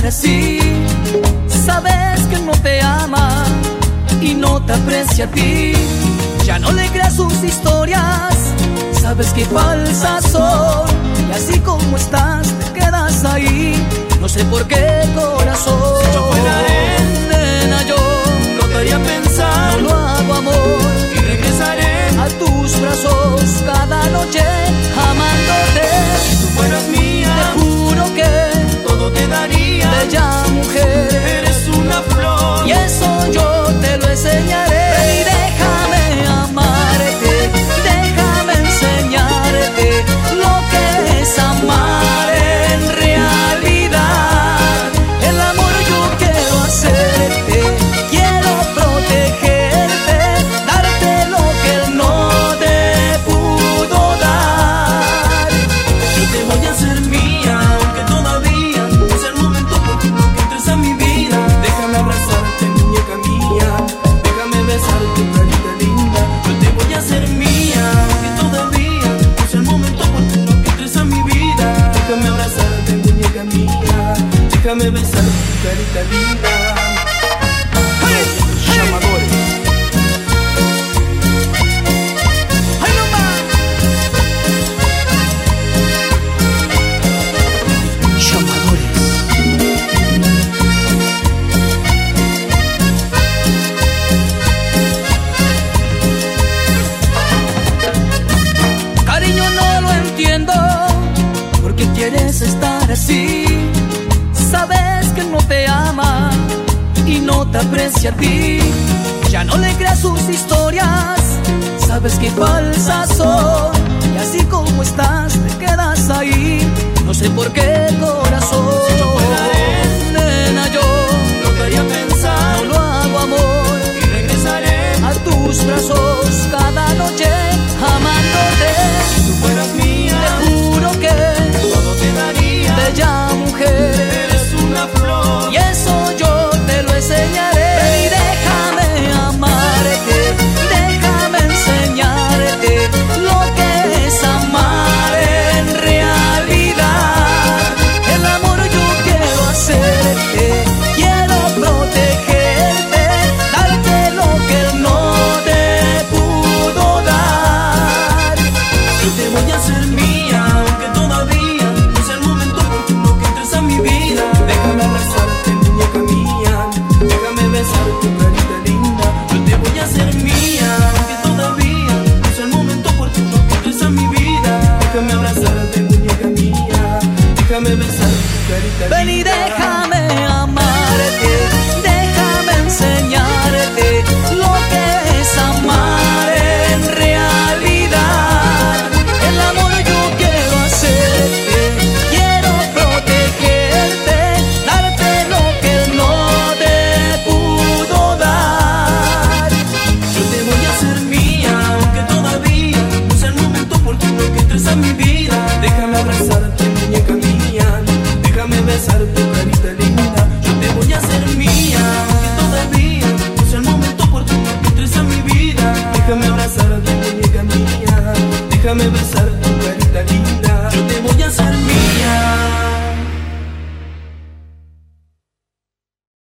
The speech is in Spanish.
estar así. Sabes que no te ama y no te aprecia a ti. Ya no le creas sus historias, sabes que falsas son. Y así como estás, te quedas ahí. No sé por qué, corazón. Si yo fuera él, nena, yo no te haría pensar. no lo hago, amor, y regresaré a tus brazos cada noche, amándote. Si tú fueras mía, Te juro que todo te daría. bella mujer, Eres una flor y eso yo te lo enseñaré. Y déjame amarte, déjame enseñarte lo que es amar en realidad. El amor yo quiero hacerte, quiero protegerte, darte lo que él no te pudo dar. Yo te voy a hacer mía, aunque todavía no es el momento oportuno que entres a mi vida. Déjame abrazarte, muñeca mía, déjame besar tu carita linda. Yo te voy a hacer mía, aunque todavía no es el momento oportuno que entres a mi vida. Déjame abrazarte, muñeca mía, déjame besar tu carita linda. Llamadores. ¡Ay, no más! Llamadores. Cariño, no lo entiendo, ¿por qué quieres estar así? Sabes que no te ama y no te aprecia a ti. Ya no le creas sus historias, sabes que falsas son. Y así como estás, te quedas ahí. No sé por qué, corazón. Si yo fuera él, nena, yo no te haría pensar. no lo hago, amor, Y regresaré a tus brazos cada noche, amándote. si tú fueras mía. Te juro que Todo te daría. bella mujer, Eres una flor y eso yo te lo enseñaré. Y déjame amarte, déjame enseñarte lo que es amar en realidad. El amor yo quiero hacerte, quiero protegerte, darte lo que él no te pudo dar. Yo te voy a hacer mía, aunque todavía no es el momento oportuno que entres a mi vida. Déjame abrazarte, muñeca mía, déjame besar tu carita linda. Yo te voy a hacer mía, aunque todavía no es el momento oportuno que entres a mi vida. Déjame abrazarte, muñeca mía, déjame besar tu carita linda. Ven y déjame amarte, déjame enseñarte lo que es amar en realidad. El amor yo quiero hacerte, quiero protegerte, darte lo que él no te pudo dar. Yo te voy a hacer mía, aunque todavía no es el momento oportuno que entres a mi vida. Déjame abrazarte, muñeca mía, déjame besar tu carita linda.